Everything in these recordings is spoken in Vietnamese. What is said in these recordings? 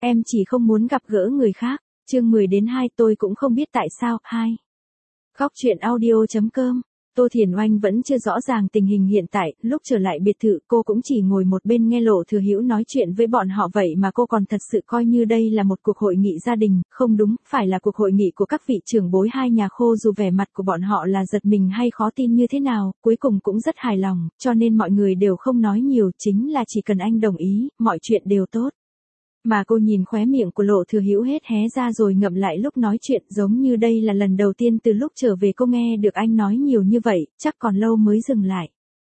Em chỉ không muốn gặp gỡ người khác. Chương 10-2 tôi cũng không biết tại sao. 2. Góc truyện audio.com. Tô Thiền Oanh vẫn chưa rõ ràng tình hình hiện tại, lúc trở lại biệt thự cô cũng chỉ ngồi một bên nghe Lộ Thừa Hữu nói chuyện với bọn họ vậy mà cô còn thật sự coi như đây là một cuộc hội nghị gia đình, không đúng, phải là cuộc hội nghị của các vị trưởng bối hai nhà Khô dù vẻ mặt của bọn họ là giật mình hay khó tin như thế nào, cuối cùng cũng rất hài lòng, cho nên mọi người đều không nói nhiều, chính là chỉ cần anh đồng ý, mọi chuyện đều tốt. Mà cô nhìn khóe miệng của Lộ Thừa Hữu hết hé ra rồi ngậm lại lúc nói chuyện, giống như đây là lần đầu tiên từ lúc trở về cô nghe được anh nói nhiều như vậy, chắc còn lâu mới dừng lại.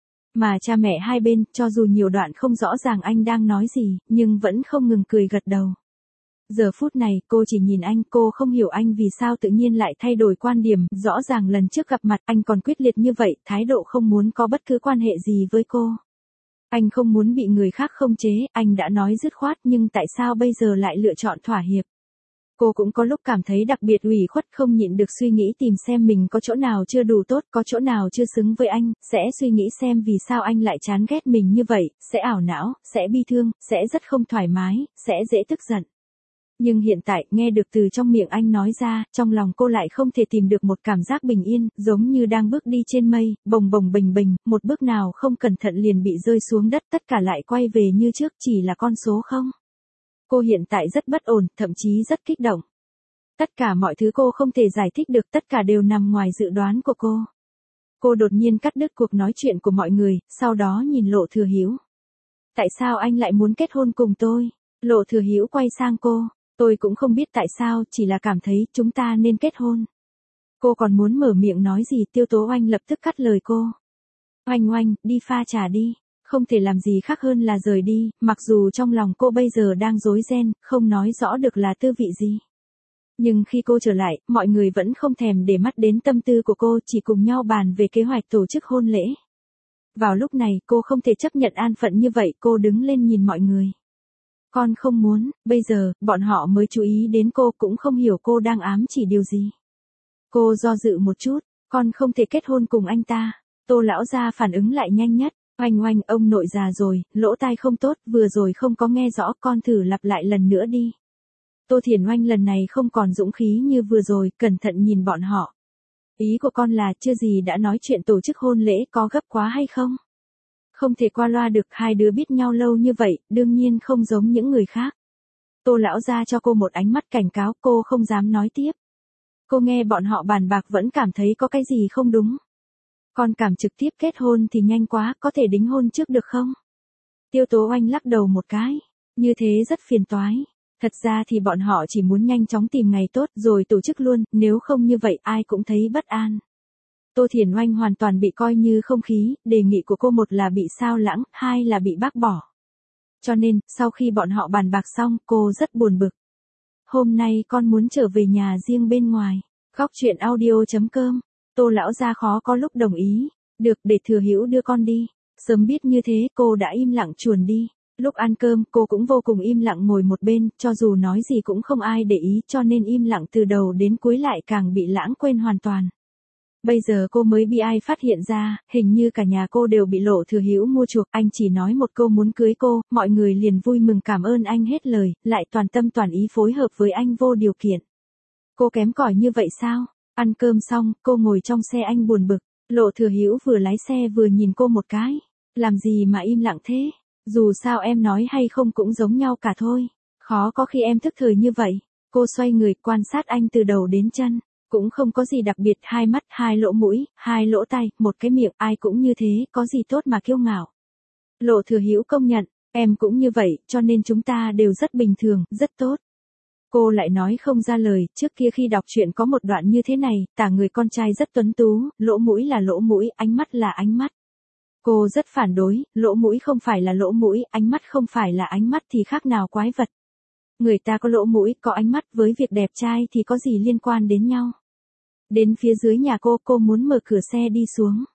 Mà cha mẹ hai bên, cho dù nhiều đoạn không rõ ràng anh đang nói gì, nhưng vẫn không ngừng cười gật đầu. Giờ phút này, cô chỉ nhìn anh, cô không hiểu anh vì sao tự nhiên lại thay đổi quan điểm, rõ ràng lần trước gặp mặt anh còn quyết liệt như vậy, thái độ không muốn có bất cứ quan hệ gì với cô. Anh không muốn bị người khác khống chế, anh đã nói dứt khoát nhưng tại sao bây giờ lại lựa chọn thỏa hiệp. Cô cũng có lúc cảm thấy đặc biệt ủy khuất, không nhịn được suy nghĩ tìm xem mình có chỗ nào chưa đủ tốt, có chỗ nào chưa xứng với anh, sẽ suy nghĩ xem vì sao anh lại chán ghét mình như vậy, sẽ ảo não, sẽ bi thương, sẽ rất không thoải mái, sẽ dễ tức giận. Nhưng hiện tại, nghe được từ trong miệng anh nói ra, trong lòng cô lại không thể tìm được một cảm giác bình yên, giống như đang bước đi trên mây, bồng bồng bềnh bềnh, một bước nào không cẩn thận liền bị rơi xuống đất, tất cả lại quay về như trước, chỉ là con số không. Cô hiện tại rất bất ổn, thậm chí rất kích động. Tất cả mọi thứ cô không thể giải thích được, tất cả đều nằm ngoài dự đoán của cô. Cô đột nhiên cắt đứt cuộc nói chuyện của mọi người, sau đó nhìn Lộ Thừa Hữu. Tại sao anh lại muốn kết hôn cùng tôi? Lộ Thừa Hữu quay sang cô. Tôi cũng không biết tại sao, chỉ là cảm thấy chúng ta nên kết hôn. Cô còn muốn mở miệng nói gì, Tiêu Tố Oanh lập tức cắt lời cô. Oanh Oanh, đi pha trà đi. Không thể làm gì khác hơn là rời đi, mặc dù trong lòng cô bây giờ đang rối ren, không nói rõ được là tư vị gì. Nhưng khi cô trở lại, mọi người vẫn không thèm để mắt đến tâm tư của cô, chỉ cùng nhau bàn về kế hoạch tổ chức hôn lễ. Vào lúc này, cô không thể chấp nhận an phận như vậy, cô đứng lên nhìn mọi người. Con không muốn, bây giờ, bọn họ mới chú ý đến cô, cũng không hiểu cô đang ám chỉ điều gì. Cô do dự một chút, con không thể kết hôn cùng anh ta. Tô lão gia phản ứng lại nhanh nhất. Oanh Oanh, ông nội già rồi, lỗ tai không tốt, vừa rồi không có nghe rõ, con thử lặp lại lần nữa đi. Tô Thiền Oanh lần này không còn dũng khí như vừa rồi, cẩn thận nhìn bọn họ. Ý của con là chưa gì đã nói chuyện tổ chức hôn lễ, có gấp quá hay không? Không thể qua loa được, hai đứa biết nhau lâu như vậy, đương nhiên không giống những người khác. Tô lão gia cho cô một ánh mắt cảnh cáo, cô không dám nói tiếp. Cô nghe bọn họ bàn bạc vẫn cảm thấy có cái gì không đúng. Con cảm trực tiếp kết hôn thì nhanh quá, có thể đính hôn trước được không? Tiêu Tố Oanh lắc đầu một cái. Như thế rất phiền toái. Thật ra thì bọn họ chỉ muốn nhanh chóng tìm ngày tốt rồi tổ chức luôn, nếu không như vậy ai cũng thấy bất an. Tô Thiền Oanh hoàn toàn bị coi như không khí, đề nghị của cô một là bị sao lãng, hai là bị bác bỏ. Cho nên, sau khi bọn họ bàn bạc xong, cô rất buồn bực. Hôm nay con muốn trở về nhà riêng bên ngoài. Góc truyện audio.com. Tô lão gia khó có lúc đồng ý. Được, để Thừa Hữu đưa con đi. Sớm biết như thế, cô đã im lặng chuồn đi. Lúc ăn cơm, cô cũng vô cùng im lặng ngồi một bên, cho dù nói gì cũng không ai để ý, cho nên im lặng từ đầu đến cuối lại càng bị lãng quên hoàn toàn. Bây giờ cô mới bị ai phát hiện ra, hình như cả nhà cô đều bị Lộ Thừa Hữu mua chuộc, anh chỉ nói một câu muốn cưới cô, mọi người liền vui mừng cảm ơn anh hết lời, lại toàn tâm toàn ý phối hợp với anh vô điều kiện. Cô kém cỏi như vậy sao? Ăn cơm xong, cô ngồi trong xe anh buồn bực, Lộ Thừa Hữu vừa lái xe vừa nhìn cô một cái. Làm gì mà im lặng thế? Dù sao em nói hay không cũng giống nhau cả thôi. Khó có khi em thức thời như vậy. Cô xoay người quan sát anh từ đầu đến chân. Cũng không có gì đặc biệt, hai mắt, hai lỗ mũi, hai lỗ tai, một cái miệng, ai cũng như thế, có gì tốt mà kiêu ngạo. Lộ Thừa Hữu công nhận, em cũng như vậy, cho nên chúng ta đều rất bình thường, rất tốt. Cô lại nói không ra lời, trước kia khi đọc truyện có một đoạn như thế này, tả người con trai rất tuấn tú, lỗ mũi là lỗ mũi, ánh mắt là ánh mắt. Cô rất phản đối, lỗ mũi không phải là lỗ mũi, ánh mắt không phải là ánh mắt thì khác nào quái vật. Người ta có lỗ mũi, có ánh mắt với việc đẹp trai thì có gì liên quan đến nhau. Đến phía dưới nhà cô muốn mở cửa xe đi xuống.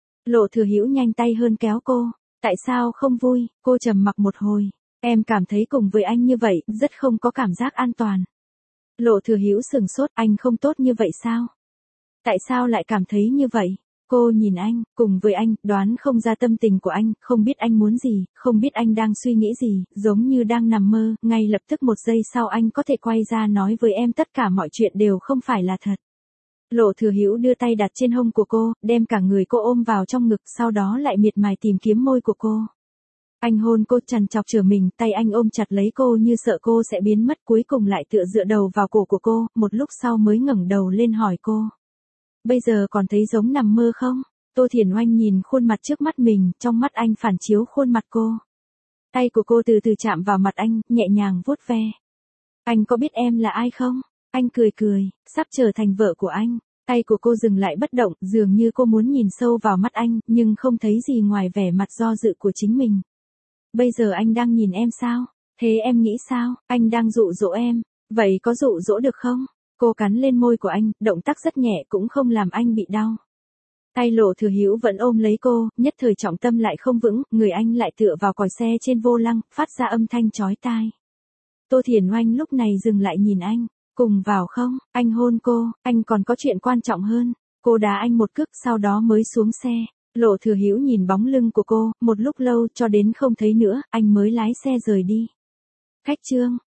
Lộ Thừa Hữu nhanh tay hơn kéo cô. Tại sao không vui? Cô trầm mặc một hồi. Em cảm thấy cùng với anh như vậy, rất không có cảm giác an toàn. Lộ Thừa Hữu sừng sốt, anh không tốt như vậy sao? Tại sao lại cảm thấy như vậy? Cô nhìn anh, cùng với anh, đoán không ra tâm tình của anh, không biết anh muốn gì, không biết anh đang suy nghĩ gì, giống như đang nằm mơ, ngay lập tức một giây sau anh có thể quay ra nói với em tất cả mọi chuyện đều không phải là thật. Lộ Thừa Hữu đưa tay đặt trên hông của cô, đem cả người cô ôm vào trong ngực, sau đó lại miệt mài tìm kiếm môi của cô. Anh hôn cô trằn trọc trở mình, tay anh ôm chặt lấy cô như sợ cô sẽ biến mất, cuối cùng lại tựa dựa đầu vào cổ của cô, một lúc sau mới ngẩng đầu lên hỏi cô. Bây giờ còn thấy giống nằm mơ không? Tô Thiển Oanh nhìn khuôn mặt trước mắt mình, trong mắt anh phản chiếu khuôn mặt cô. Tay của cô từ từ chạm vào mặt anh, nhẹ nhàng vuốt ve. Anh có biết em là ai không? Anh cười cười, sắp trở thành vợ của anh. Tay của cô dừng lại bất động, dường như cô muốn nhìn sâu vào mắt anh, nhưng không thấy gì ngoài vẻ mặt do dự của chính mình. Bây giờ anh đang nhìn em sao? Thế em nghĩ sao? Anh đang dụ dỗ em. Vậy có dụ dỗ được không? Cô cắn lên môi của anh, động tác rất nhẹ cũng không làm anh bị đau. Tay Lộ Thừa Hữu vẫn ôm lấy cô, nhất thời trọng tâm lại không vững, người anh lại tựa vào còi xe trên vô lăng, phát ra âm thanh chói tai. Tô Thiển Oanh lúc này dừng lại nhìn anh, cùng vào không? Anh hôn cô, anh còn có chuyện quan trọng hơn. Cô đá anh một cước sau đó mới xuống xe. Lộ Thừa Hữu nhìn bóng lưng của cô, một lúc lâu cho đến không thấy nữa, anh mới lái xe rời đi. Khách trương.